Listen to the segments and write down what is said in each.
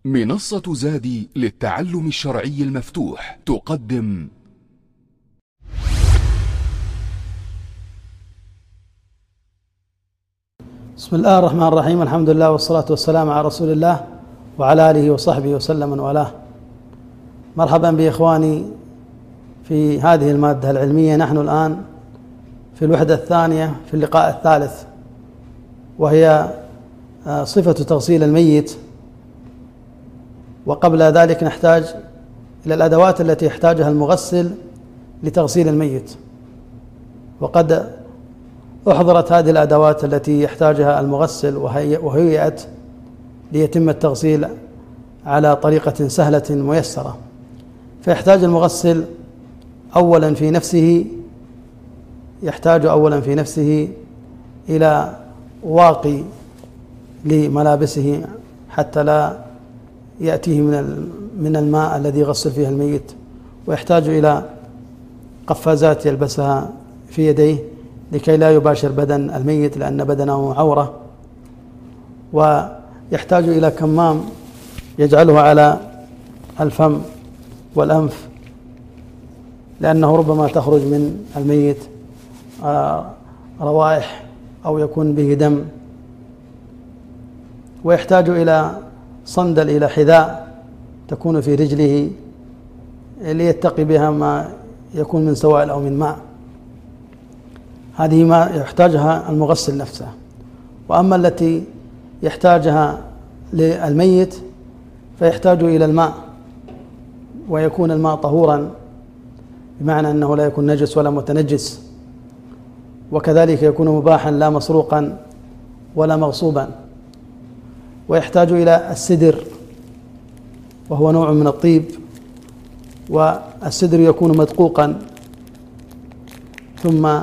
منصة زادي للتعلم الشرعي المفتوح تقدم بسم الله الرحمن الرحيم. الحمد لله والصلاة والسلام على رسول الله وعلى آله وصحبه وسلم من والاه. مرحبا بإخواني في هذه المادة العلمية. نحن الآن في الوحدة الثانية في اللقاء الثالث، وهي صفة تغسيل الميت. وقبل ذلك نحتاج إلى الأدوات التي يحتاجها المغسل لتغسيل الميت، وقد أحضرت هذه الأدوات التي يحتاجها المغسل وهيئت ليتم التغسيل على طريقة سهلة ميسرة. فيحتاج المغسل يحتاج أولا في نفسه إلى واقي لملابسه حتى لا يأتيه من الماء الذي يغسل فيه الميت، ويحتاج إلى قفازات يلبسها في يديه لكي لا يباشر بدن الميت لأن بدنه عورة، ويحتاج إلى كمام يجعله على الفم والأنف لأنه ربما تخرج من الميت روائح أو يكون به دم. ويحتاج إلى صندل، إلى حذاء تكون في رجله ليتقي بها ما يكون من سوائل أو من ماء. هذه ما يحتاجها المغسل نفسه. وأما التي يحتاجها للميت فيحتاج إلى الماء، ويكون الماء طهورا بمعنى أنه لا يكون نجس ولا متنجس، وكذلك يكون مباحا لا مسروقا ولا مغصوبا. ويحتاج إلى السدر، وهو نوع من الطيب، والسدر يكون مدقوقا ثم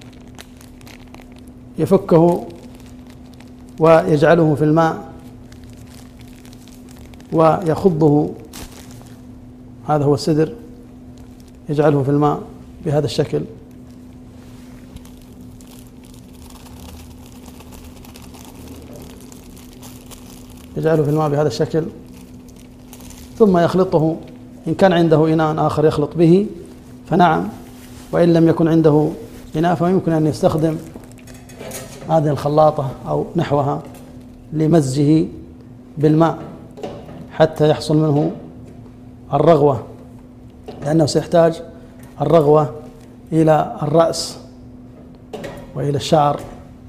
يفكه ويجعله في الماء ويخضه. هذا هو السدر، يجعله في الماء بهذا الشكل. يجعله في الماء بهذا الشكل ثم يخلطه. إن كان عنده إناء آخر يخلط به فنعم، وإن لم يكن عنده إناء فيمكن أن يستخدم هذه الخلاطة أو نحوها لمزجه بالماء حتى يحصل منه الرغوة، لأنه سيحتاج الرغوة إلى الرأس وإلى الشعر.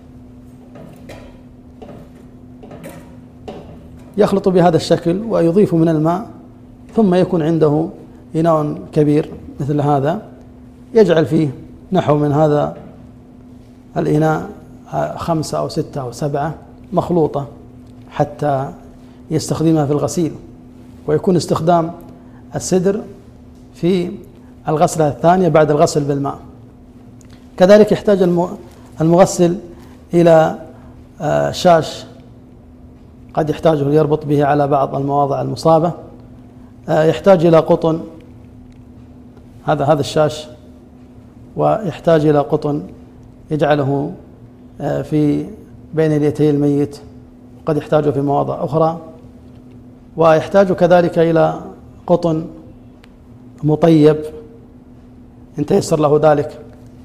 يخلط بهذا الشكل ويضيف من الماء، ثم يكون عنده إناء كبير مثل هذا يجعل فيه نحو من هذا الإناء 5 أو 6 أو 7 مخلوطة حتى يستخدمها في الغسيل. ويكون استخدام السدر في الغسلة الثانية بعد الغسل بالماء. كذلك يحتاج المغسل إلى شاش قد يحتاجه ليربط به على بعض المواضع المصابة. يحتاج إلى قطن، هذا الشاش، ويحتاج إلى قطن يجعله في بين اليتي الميت، قد يحتاجه في مواضع أخرى. ويحتاج كذلك إلى قطن مطيب إن تيسر له ذلك.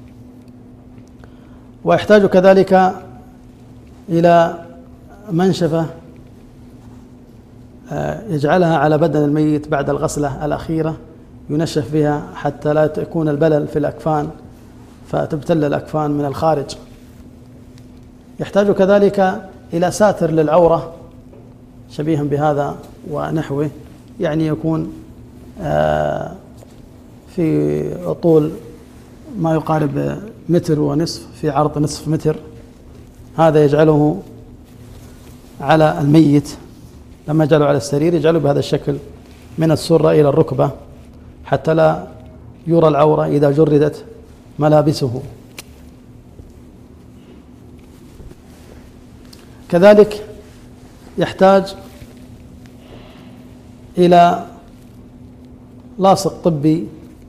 ويحتاج كذلك إلى منشفة يجعلها على بدن الميت بعد الغسلة الأخيرة، ينشف بها حتى لا يكون البلل في الأكفان فتبتل الأكفان من الخارج. يحتاج كذلك إلى ساتر للعورة شبيها بهذا ونحوه، يعني يكون في طول ما يقارب 1.5 متر في عرض نصف متر. هذا يجعله على الميت، لما يجعله على السرير يجعله بهذا الشكل من السرة إلى الركبة حتى لا يرى العورة إذا جردت ملابسه. كذلك يحتاج إلى لاصق طبي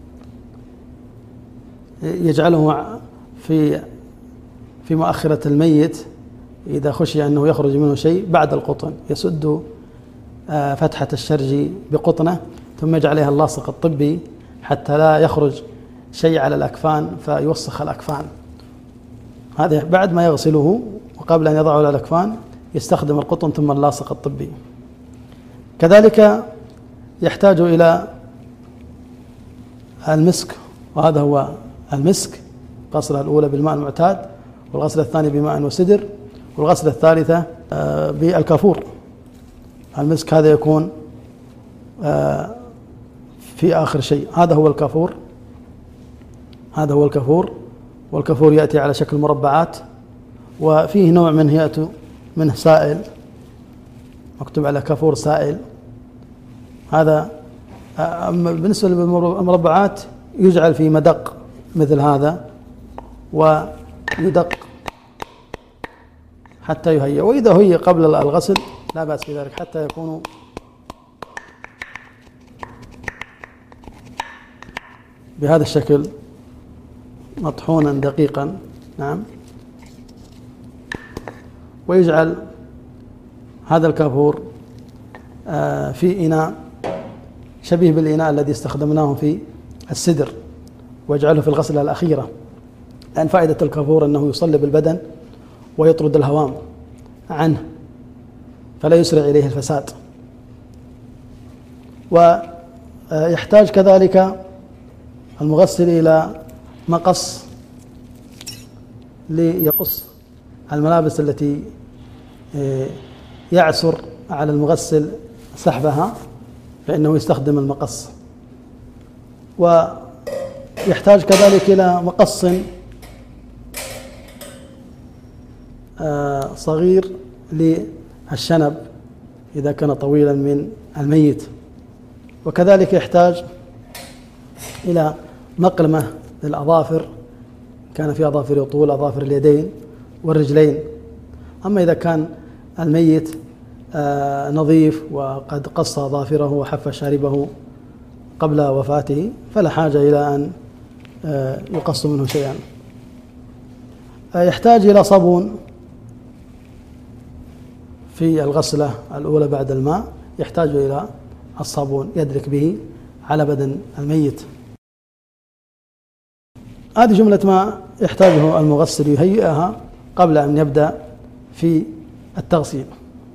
يجعله في مؤخرة الميت إذا خشي أنه يخرج منه شيء بعد القطن، يسد فتحة الشرج بقطنة، ثم يجعل عليها اللاصق الطبي حتى لا يخرج شيء على الأكفان فيوسخ الأكفان. هذا بعد ما يغسله وقبل أن يضعه على الأكفان يستخدم القطن ثم اللاصق الطبي. كذلك يحتاج إلى المسك، وهذا هو المسك، الغسلة الأولى بالماء المعتاد، والغسلة الثانية بماء وسدر، والغسلة الثالثة بالكافور. المسك هذا يكون في آخر شيء. هذا هو الكافور، هذا هو الكافور، والكافور يأتي على شكل مربعات، وفيه نوع منه يأتي منه سائل مكتوب على كافور سائل. هذا بالنسبة للمربعات يجعل في مدق مثل هذا ويدق حتى يهيئ، وإذا هي قبل الغسل لا بأس بذلك حتى يكون بهذا الشكل مطحونا دقيقا. نعم. ويجعل هذا الكافور في إناء شبيه بالإناء الذي استخدمناه في السدر، ويجعله في الغسلة الأخيرة، لأن فائدة الكافور أنه يصلب البدن ويطرد الهوام عنه فلا يسرع إليه الفساد. ويحتاج كذلك المغسل إلى مقص ليقص الملابس التي يعسر على المغسل سحبها، فإنه يستخدم المقص. ويحتاج كذلك إلى مقص صغير للشنب إذا كان طويلا من الميت. وكذلك يحتاج إلى مقلمة للأظافر، كان في أظافر يطول، أظافر اليدين والرجلين. أما إذا كان الميت نظيف وقد قص أظافره وحف شاربه قبل وفاته فلا حاجة إلى أن يقص منه شيئا. يحتاج إلى صابون في الغسلة الأولى بعد الماء، يحتاج إلى الصابون يدلك به على بدن الميت. هذه جملة ما يحتاجه المغسل يهيئها قبل أن يبدأ في التغسيل.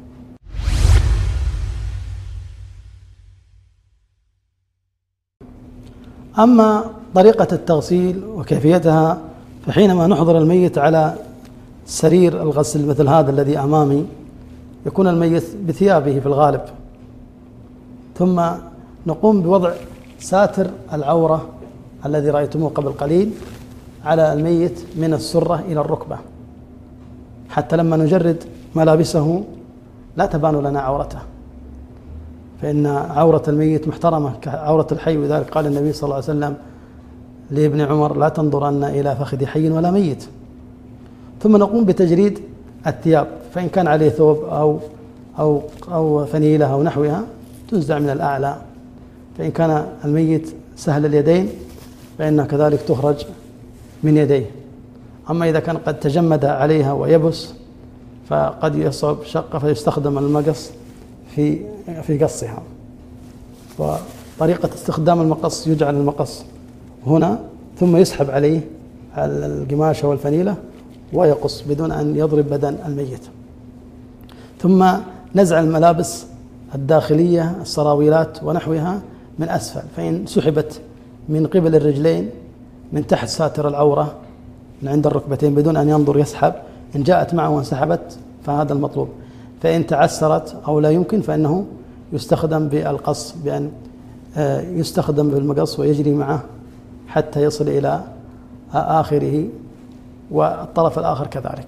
أما طريقة التغسيل وكيفيتها، فحينما نحضر الميت على سرير الغسل مثل هذا الذي أمامي، يكون الميت بثيابه في الغالب، ثم نقوم بوضع ساتر العورة الذي رأيتموه قبل قليل على الميت من السرة إلى الركبة، حتى لما نجرد ملابسه لا تبان لنا عورته، فإن عورة الميت محترمة كعورة الحي. وذلك قال النبي صلى الله عليه وسلم لابن عمر: لا تنظرن إلى فخذ حي ولا ميت. ثم نقوم بتجريد الثياب، فإن كان عليه ثوب أو فنيلة أو نحوها تنزع من الأعلى، فإن كان الميت سهل اليدين فإنها كذلك تخرج من يديه. أما إذا كان قد تجمد عليها ويبس فقد يصعب شقة فيستخدم المقص في قصها. وطريقة استخدام المقص: يجعل المقص هنا ثم يسحب عليه القماشة والفنيلة ويقص بدون أن يضرب بدن الميت. ثم نزع الملابس الداخلية السراويلات ونحوها من أسفل، فإن سحبت من قبل الرجلين من تحت ساتر العورة من عند الركبتين بدون أن ينظر يسحب، إن جاءت معه وانسحبت فهذا المطلوب. فإن تعسرت أو لا يمكن فإنه يستخدم بالقص، بأن يستخدم بالمقص ويجري معه حتى يصل إلى آخره، والطرف الآخر كذلك.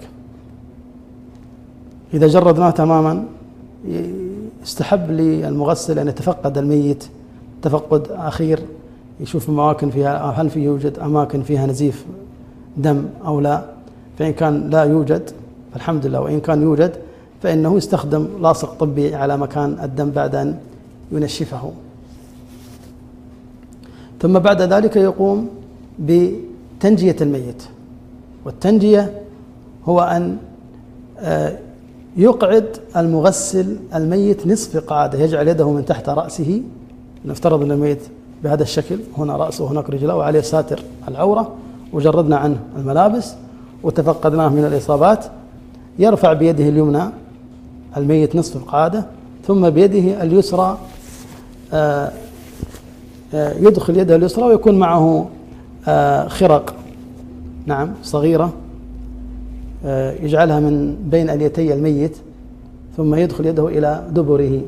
إذا جردناه تماما يستحب للمغسل أن يتفقد الميت تفقد أخير، يشوف أماكن فيها هل فيه يوجد أماكن فيها نزيف دم أو لا. فإن كان لا يوجد فالحمد لله، وإن كان يوجد فإنه يستخدم لاصق طبي على مكان الدم بعد أن ينشفه. ثم بعد ذلك يقوم بتنجية الميت، والتنجية هو أن يقعد المغسل الميت نصف قعادة، يجعل يده من تحت رأسه، نفترض أن الميت بهذا الشكل، هنا رأسه وهناك رجله وعليه ساتر العورة، وجردنا عنه الملابس وتفقدناه من الإصابات. يرفع بيده اليمنى الميت نصف القعادة، ثم بيده اليسرى يدخل يده اليسرى ويكون معه خرق صغيرة يجعلها من بين اليتي الميت، ثم يدخل يده إلى دبره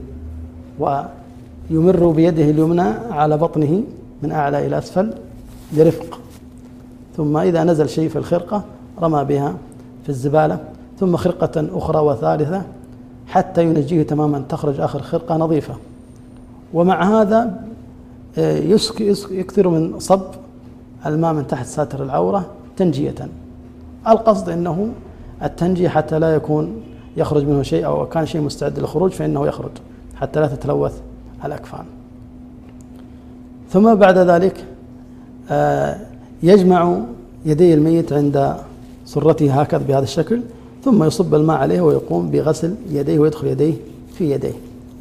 ويمر بيده اليمنى على بطنه من أعلى إلى أسفل برفق، ثم إذا نزل شيء في الخرقة رمى بها في الزبالة، ثم خرقة أخرى وثالثة حتى ينجيه تماما، تخرج آخر خرقة نظيفة. ومع هذا يكثر من صب الماء من تحت ساتر العورة تنجية. القصد أنه التنجية حتى لا يكون يخرج منه شيء، أو كان شيء مستعد للخروج فإنه يخرج حتى لا تتلوث الأكفان. ثم بعد ذلك يجمع يدي الميت عند سرته هكذا بهذا الشكل، ثم يصب الماء عليه ويقوم بغسل يديه ويدخل يديه في يديه.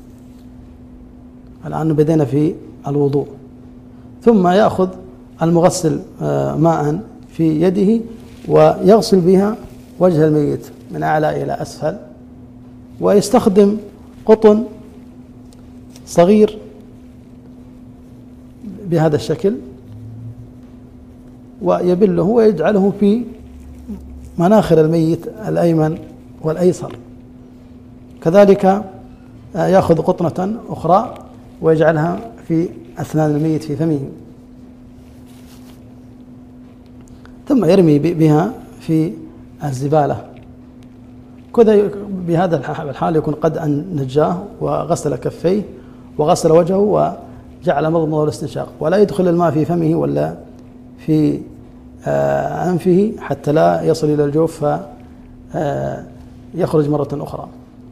الآن بدينا في الوضوء. ثم يأخذ المغسل ماء في يده ويغسل بها وجه الميت من أعلى إلى أسفل، ويستخدم قطن صغير بهذا الشكل ويبله ويجعله في مناخر الميت الأيمن والأيسر. كذلك يأخذ قطنة أخرى ويجعلها في أسنان الميت في فمه، ثم يرمي بها في الزبالة. كذا بهذا الحال يكون قد أن نجاه وغسل كفيه وغسل وجهه وجعل مضمضة والاستنشاق، ولا يدخل الماء في فمه ولا في أنفه حتى لا يصل إلى الجوف فيخرج مرة أخرى.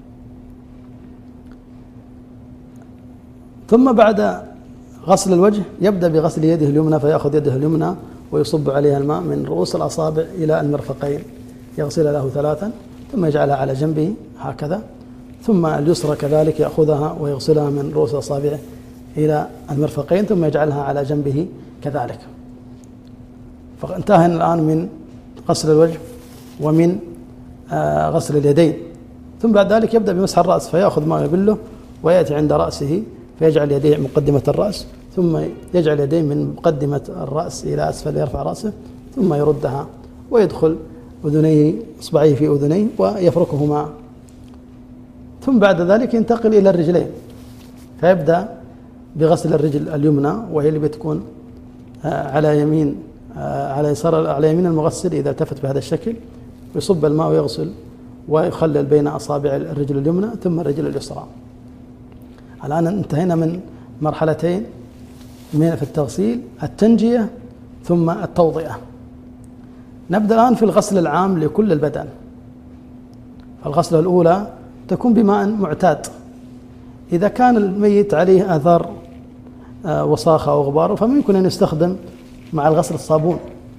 ثم بعد غسل الوجه يبدأ بغسل يده اليمنى، فيأخذ يده اليمنى ويصب عليها الماء من رؤوس الأصابع إلى المرفقين، يغسل له 3، ثم يجعلها على جنبه هكذا، ثم اليسرى كذلك يأخذها ويغسلها من رؤوس أصابعه إلى المرفقين، ثم يجعلها على جنبه كذلك. فانتهى الآن من غسل الوجه ومن غسل اليدين. ثم بعد ذلك يبدأ بمسح الرأس، فيأخذ ما يبله ويأتي عند رأسه فيجعل يديه مقدمة الرأس، ثم يجعل يديه من مقدمة الرأس إلى أسفل، يرفع رأسه ثم يردها ويدخل أذنيه إصبعيه في أذنيه ويفركهما. ثم بعد ذلك ينتقل إلى الرجلين، فيبدأ بغسل الرجل اليمنى وهي اللي بتكون على يمين على يمين المغسل إذا التفت بهذا الشكل، ويصب الماء ويغسل ويخلل بين أصابع الرجل اليمنى ثم الرجل اليسرى. الآن انتهينا من مرحلتين في التغسيل: التنجية ثم التوضئة. نبدأ الآن في الغسل العام لكل البدن. الغسلة الأولى تكون بماء معتاد. إذا كان الميت عليه آثار وساخة أو غبار فممكن أن يستخدم مع الغسل الصابون،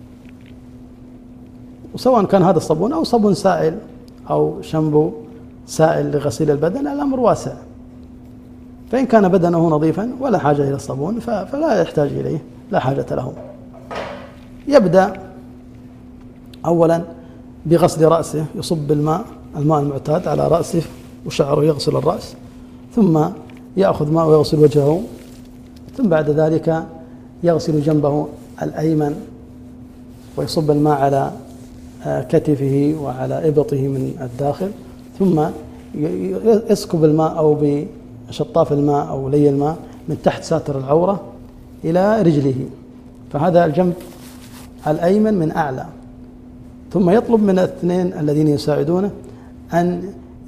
وسواء كان هذا الصابون أو صابون سائل أو شامبو سائل لغسيل البدن الأمر واسع. فإن كان بدنه نظيفا ولا حاجة إلى الصابون فلا يحتاج إليه، لا حاجة له. يبدأ أولا بغسل رأسه، يصب الماء المعتاد على رأسه وشعره، يغسل الرأس، ثم يأخذ ماء ويغسل وجهه، ثم بعد ذلك يغسل جنبه الأيمن ويصب الماء على كتفه وعلى إبطه من الداخل، ثم يسكب الماء أو بشطاف الماء أو لي الماء من تحت ساتر العورة إلى رجله، فهذا الجنب الأيمن من أعلى. ثم يطلب من الاثنين الذين يساعدونه أن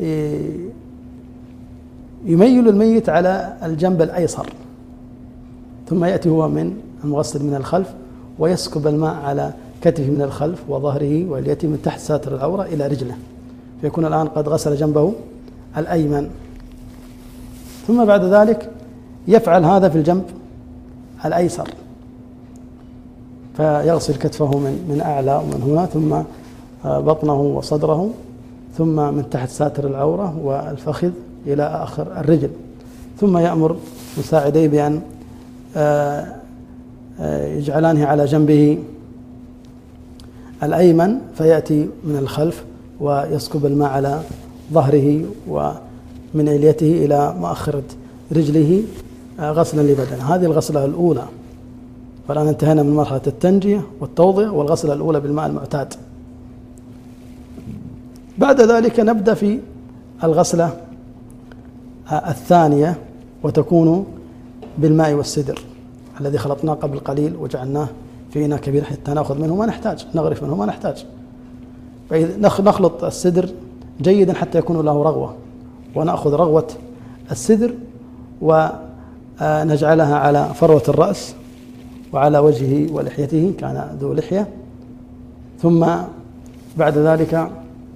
يميل الميت على الجنب الأيسر، ثم يأتي هو من المغسل من الخلف ويسكب الماء على كتفه من الخلف وظهره واليته من تحت ساتر العورة إلى رجله، فيكون الآن قد غسل جنبه الأيمن. ثم بعد ذلك يفعل هذا في الجنب الأيسر، فيغسل كتفه من أعلى ومن هنا، ثم بطنه وصدره، ثم من تحت ساتر العورة والفخذ إلى آخر الرجل. ثم يأمر مساعديه بأن يجعلانه على جنبه الأيمن، فيأتي من الخلف ويسكب الماء على ظهره ومن إليته إلى مؤخرة رجله غسلا لبدنه. هذه الغسلة الأولى. فالآن انتهينا من مرحلة التنجية والتوضية والغسلة الأولى بالماء المعتاد. بعد ذلك نبدأ في الغسلة الثانية، وتكون بالماء والسدر الذي خلطناه قبل قليل وجعلناه في إناء كبير حتى نأخذ منه ما نحتاج، نغرف منه ما نحتاج. نخلط السدر جيدا حتى يكون له رغوة، ونأخذ رغوة السدر ونجعلها على فروة الرأس وعلى وجهه ولحيته، كان ذو لحية. ثم بعد ذلك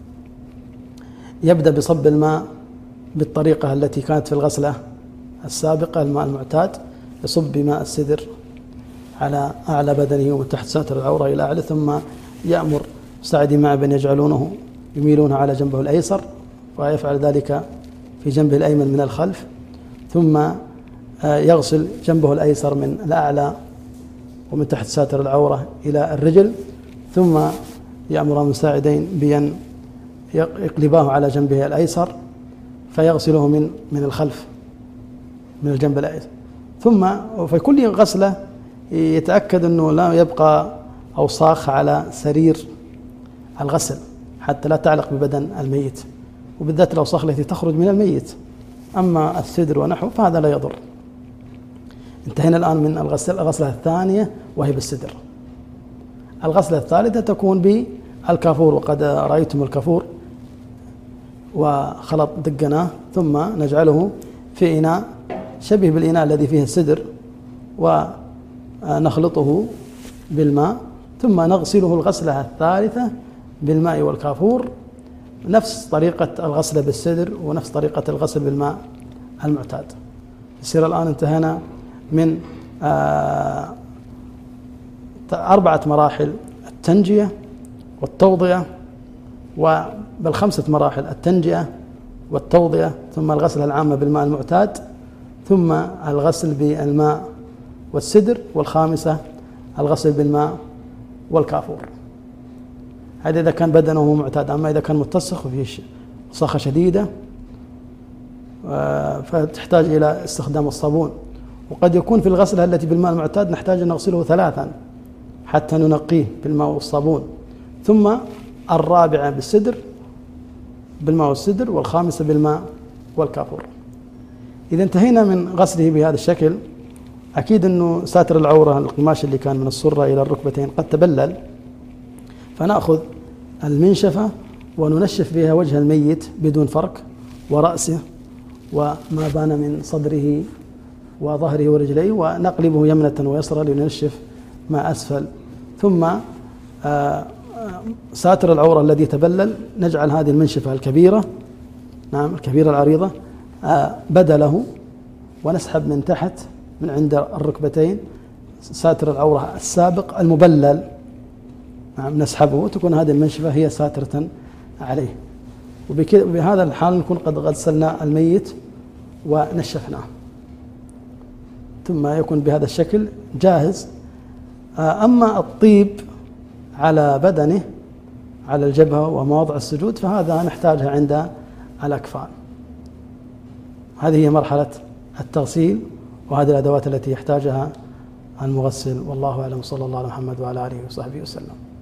يبدأ بصب الماء بالطريقة التي كانت في الغسلة السابقة، الماء المعتاد، يصب بماء السدر على أعلى بدنه ومن تحت ساتر العورة إلى أعلى. ثم يأمر مساعدي معه بأن يجعلونه يميلونه على جنبه الأيسر، ويفعل ذلك في جنبه الأيمن من الخلف. ثم يغسل جنبه الأيسر من الأعلى ومن تحت ساتر العورة إلى الرجل. ثم يأمر مساعدين بأن يقلباه على جنبه الأيسر فيغسله من الخلف من الجنب الأيسر. ثم في كل غسلة يتأكد أنه لا يبقى أوساخ على سرير الغسل حتى لا تعلق ببدن الميت، وبالذات الأوساخ التي تخرج من الميت. أما السدر ونحوه فهذا لا يضر. انتهينا الآن من الغسلة الثانية وهي بالسدر. الغسلة الثالثة تكون بالكافور، وقد رأيتم الكافور وخلط دقناه، ثم نجعله في إناء شبه بالإناء الذي فيه السدر ونخلطه بالماء، ثم نغسله الغسلة الثالثة بالماء والكافور، نفس طريقة الغسل بالسدر ونفس طريقة الغسل بالماء المعتاد. يصير الآن انتهينا من 4 مراحل: التنجية والتوضية، وبال5 مراحل: التنجية والتوضية، ثم الغسلة العامة بالماء المعتاد، ثم الغسل بالماء والسدر، والخامسة الغسل بالماء والكافور. هذا إذا كان بدنه معتاد. أما إذا كان متسخ وفيه صخة شديدة فتحتاج إلى استخدام الصابون، وقد يكون في الغسلة التي بالماء المعتاد نحتاج أن نغسله 3 حتى ننقيه بالماء والصابون، ثم 4 بالماء والسدر، والخامسة بالماء والكافور. إذا انتهينا من غسله بهذا الشكل، أكيد أنه ساتر العورة القماش اللي كان من السرة إلى الركبتين قد تبلل، فنأخذ المنشفة وننشف بها وجه الميت بدون فرق، ورأسه وما بان من صدره وظهره ورجليه، ونقلبه يمنة ويسرى لننشف ما أسفل. ثم ساتر العورة الذي تبلل نجعل هذه المنشفة الكبيرة، نعم الكبيرة العريضة، بدله، ونسحب من تحت من عند الركبتين ساتر العورة السابق المبلل، نعم نسحبه، وتكون هذه المنشفة هي ساترة عليه. وبهذا الحال نكون قد غسلنا الميت ونشفناه، ثم يكون بهذا الشكل جاهز. أما الطيب على بدنه على الجبهة ومواضع السجود فهذا نحتاجها عند الأكفان. هذه هي مرحلة التغسيل، وهذه الأدوات التي يحتاجها المغسل. والله أعلم، صلى الله على محمد وعلى آله وصحبه وسلم.